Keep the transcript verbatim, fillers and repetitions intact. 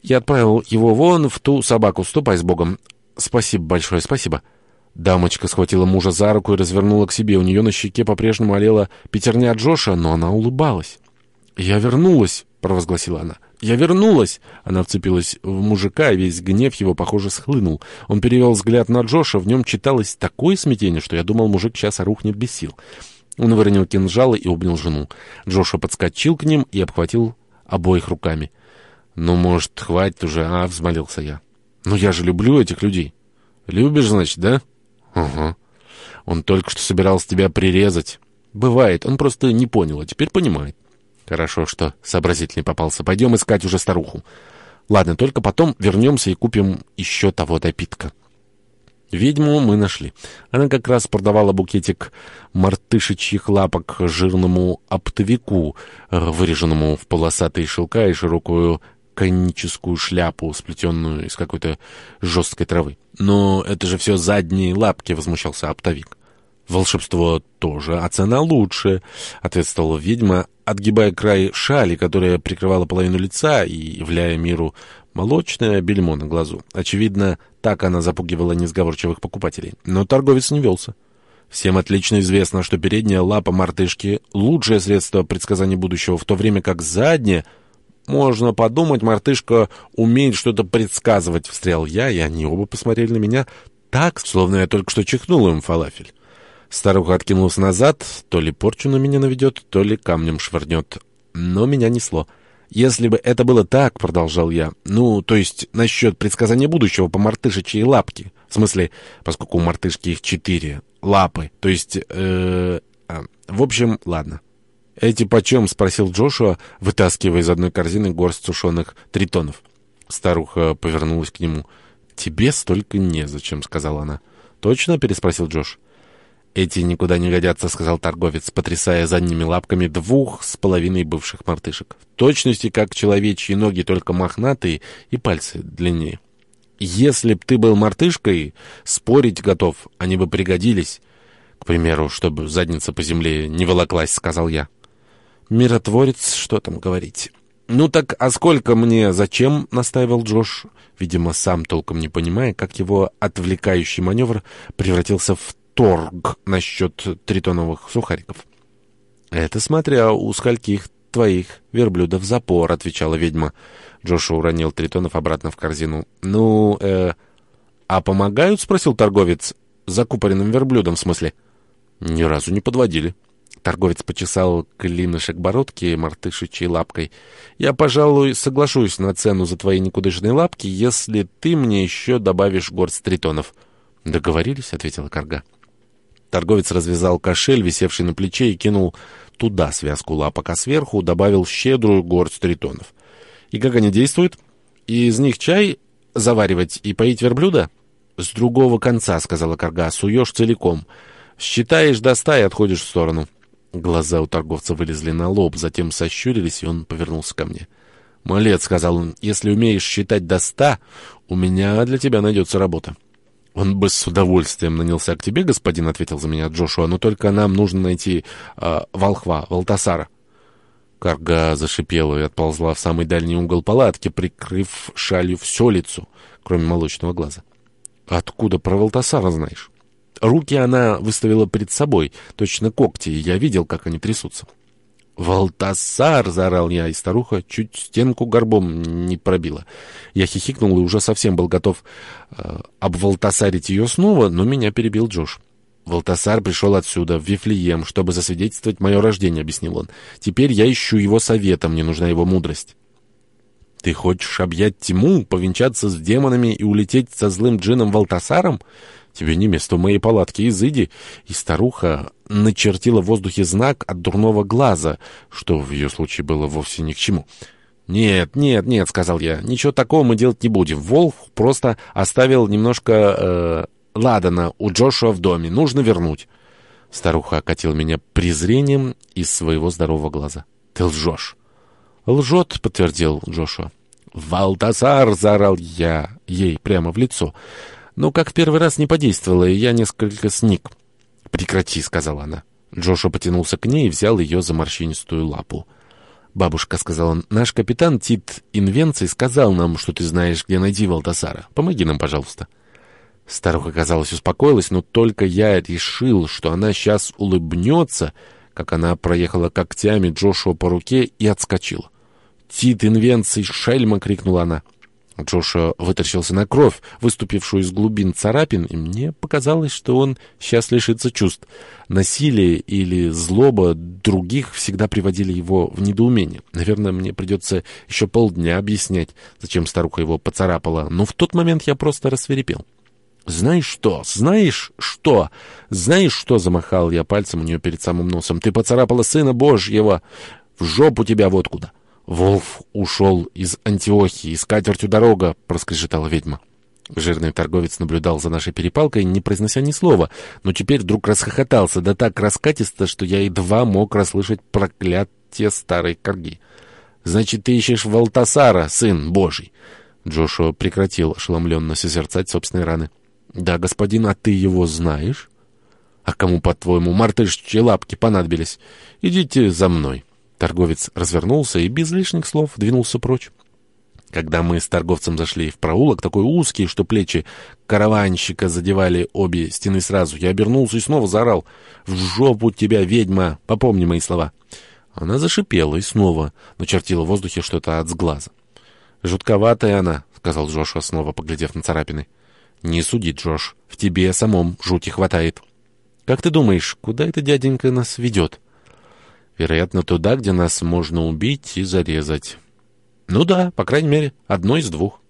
Я отправил его вон в ту собаку. Ступай с Богом. Спасибо большое, спасибо. Дамочка схватила мужа за руку и развернула к себе. У нее на щеке по-прежнему олела пятерня Джоша, но она улыбалась. «Я вернулась», — провозгласила она. «Я вернулась!» Она вцепилась в мужика, и весь гнев его, похоже, схлынул. Он перевел взгляд на Джоша, в нем читалось такое смятение, что я думал, мужик сейчас рухнет без сил. Он выронил кинжалы и обнял жену. Джоша подскочил к ним и обхватил обоих руками. «Ну, может, хватит уже, а?» — взмолился я. «Ну, я же люблю этих людей». «Любишь, значит, да?» «Ага. Он только что собирался тебя прирезать». «Бывает, он просто не понял, а теперь понимает». «Хорошо, что сообразительный попался. Пойдем искать уже старуху. Ладно, только потом вернемся и купим еще того допитка». Ведьму мы нашли. Она как раз продавала букетик мартышечьих лапок жирному оптовику, выреженному в полосатые шелка и широкую коническую шляпу, сплетенную из какой-то жесткой травы. «Но это же все задние лапки», — возмущался оптовик. «Волшебство тоже, а цена лучше», — ответствовала ведьма, отгибая край шали, которая прикрывала половину лица и являя миру молочное бельмо на глазу. Очевидно, так она запугивала несговорчивых покупателей. Но торговец не велся. Всем отлично известно, что передняя лапа мартышки — лучшее средство предсказания будущего, в то время как задняя... «Можно подумать, мартышка умеет что-то предсказывать», — встрял я, и они оба посмотрели на меня так, словно я только что чихнул им фалафель. Старуха откинулась назад, то ли порчу на меня наведет, то ли камнем швырнет. Но меня несло. «Если бы это было так, — продолжал я, — ну, то есть насчет предсказания будущего по мартышечьей лапке, в смысле, поскольку у мартышки их четыре лапы, то есть, э, а, в общем, ладно». «Эти почем?» — спросил Джошуа, вытаскивая из одной корзины горсть сушеных тритонов. Старуха повернулась к нему. «Тебе столько незачем», — сказала она. «Точно?» — переспросил Джош. «Эти никуда не годятся», — сказал торговец, потрясая задними лапками двух с половиной бывших мартышек. «В точности, как человечьи ноги, только мохнатые и пальцы длиннее. Если б ты был мартышкой, спорить готов, они бы пригодились. К примеру, чтобы задница по земле не волоклась», — сказал я. «Миротворец, что там говорить?» «Ну так, а сколько мне зачем?» — настаивал Джош, видимо, сам толком не понимая, как его отвлекающий маневр превратился в торг насчет тритоновых сухариков. «Это смотря у скольких твоих верблюдов запор», — отвечала ведьма. Джошу уронил тритонов обратно в корзину. «Ну, э... а помогают?» — спросил торговец. «Закупоренным верблюдом, в смысле?» «Ни разу не подводили». Торговец почесал клинышек бородки мартышечьей лапкой. «Я, пожалуй, соглашусь на цену за твои никудышные лапки, если ты мне еще добавишь горсть тритонов». «Договорились», — ответила карга. Торговец развязал кошель, висевший на плече, и кинул туда связку лапок, а сверху добавил щедрую горсть тритонов. «И как они действуют? Из них чай заваривать и поить верблюда?» «С другого конца», — сказала карга, — «суешь целиком. Считаешь до ста и отходишь в сторону». Глаза у торговца вылезли на лоб, затем сощурились, и он повернулся ко мне. «Малец», — сказал он, — «если умеешь считать до ста, у меня для тебя найдется работа». «Он бы с удовольствием нанялся к тебе, господин», — ответил за меня Джошуа, — «но только нам нужно найти э, волхва, Валтасара». Карга зашипела и отползла в самый дальний угол палатки, прикрыв шалью все лицо, кроме молочного глаза. «Откуда про Валтасара знаешь?» Руки она выставила перед собой, точно когти, и я видел, как они трясутся. «Валтасар!» — заорал я, и старуха чуть стенку горбом не пробила. Я хихикнул и уже совсем был готов э, обвалтасарить ее снова, но меня перебил Джош. «Валтасар пришел отсюда, в Вифлеем, чтобы засвидетельствовать мое рождение», — объяснил он. «Теперь я ищу его совета, мне нужна его мудрость». «Ты хочешь объять тьму, повенчаться с демонами и улететь со злым джинном Валтасаром? Тебе не место в моей палатке, изыди». И старуха начертила в воздухе знак от дурного глаза, что в ее случае было вовсе ни к чему. «Нет, нет, нет», — сказал я, — «ничего такого мы делать не будем. Волк просто оставил немножко э, ладана у Джошуа в доме. Нужно вернуть». Старуха окатила меня презрением из своего здорового глаза. «Ты лжешь». «Лжет», — подтвердил Джошуа. «Валтасар!» — заорал я ей прямо в лицо. Но как в первый раз не подействовало, и я несколько сник. «Прекрати», — сказала она. Джошуа потянулся к ней и взял ее за морщинистую лапу. «Бабушка», — сказал он, — «наш капитан Тит Инвенций сказал нам, что ты знаешь, где найти Валтасара. Помоги нам, пожалуйста». Старуха, казалось, успокоилась, но только я решил, что она сейчас улыбнется, как она проехала когтями Джошуа по руке и отскочила. «Тит Инвенций, шельма!» — крикнула она. Джошуа вытаращился на кровь, выступившую из глубин царапин, и мне показалось, что он сейчас лишится чувств. Насилие или злоба других всегда приводили его в недоумение. Наверное, мне придется еще полдня объяснять, зачем старуха его поцарапала, но в тот момент я просто рассвирепел. «Знаешь что? Знаешь что? Знаешь что?» — замахал я пальцем у нее перед самым носом. «Ты поцарапала Сына Божьего! В жопу тебя вот куда!» «Волф ушел из Антиохии, и с катертью дорога!» — проскрежетала ведьма. Жирный торговец наблюдал за нашей перепалкой, не произнося ни слова, но теперь вдруг расхохотался, да так раскатисто, что я едва мог расслышать проклятие старой корги. «Значит, ты ищешь Валтасара, Сын Божий!» Джошуа прекратил ошеломленно созерцать собственные раны. «Да, господин, а ты его знаешь?» «А кому, по-твоему, мартышечьи лапки понадобились? Идите за мной». Торговец развернулся и без лишних слов двинулся прочь. Когда мы с торговцем зашли в проулок, такой узкий, что плечи караванщика задевали обе стены сразу, я обернулся и снова заорал: «В жопу тебя, ведьма! Попомни мои слова!» Она зашипела и снова начертила в воздухе что-то от сглаза. «Жутковатая она», — сказал Джошуа, снова поглядев на царапины. «Не суди, Джош, в тебе самом жути хватает. Как ты думаешь, куда это дяденька нас ведет?» «Вероятно, туда, где нас можно убить и зарезать». «Ну да, по крайней мере, одно из двух».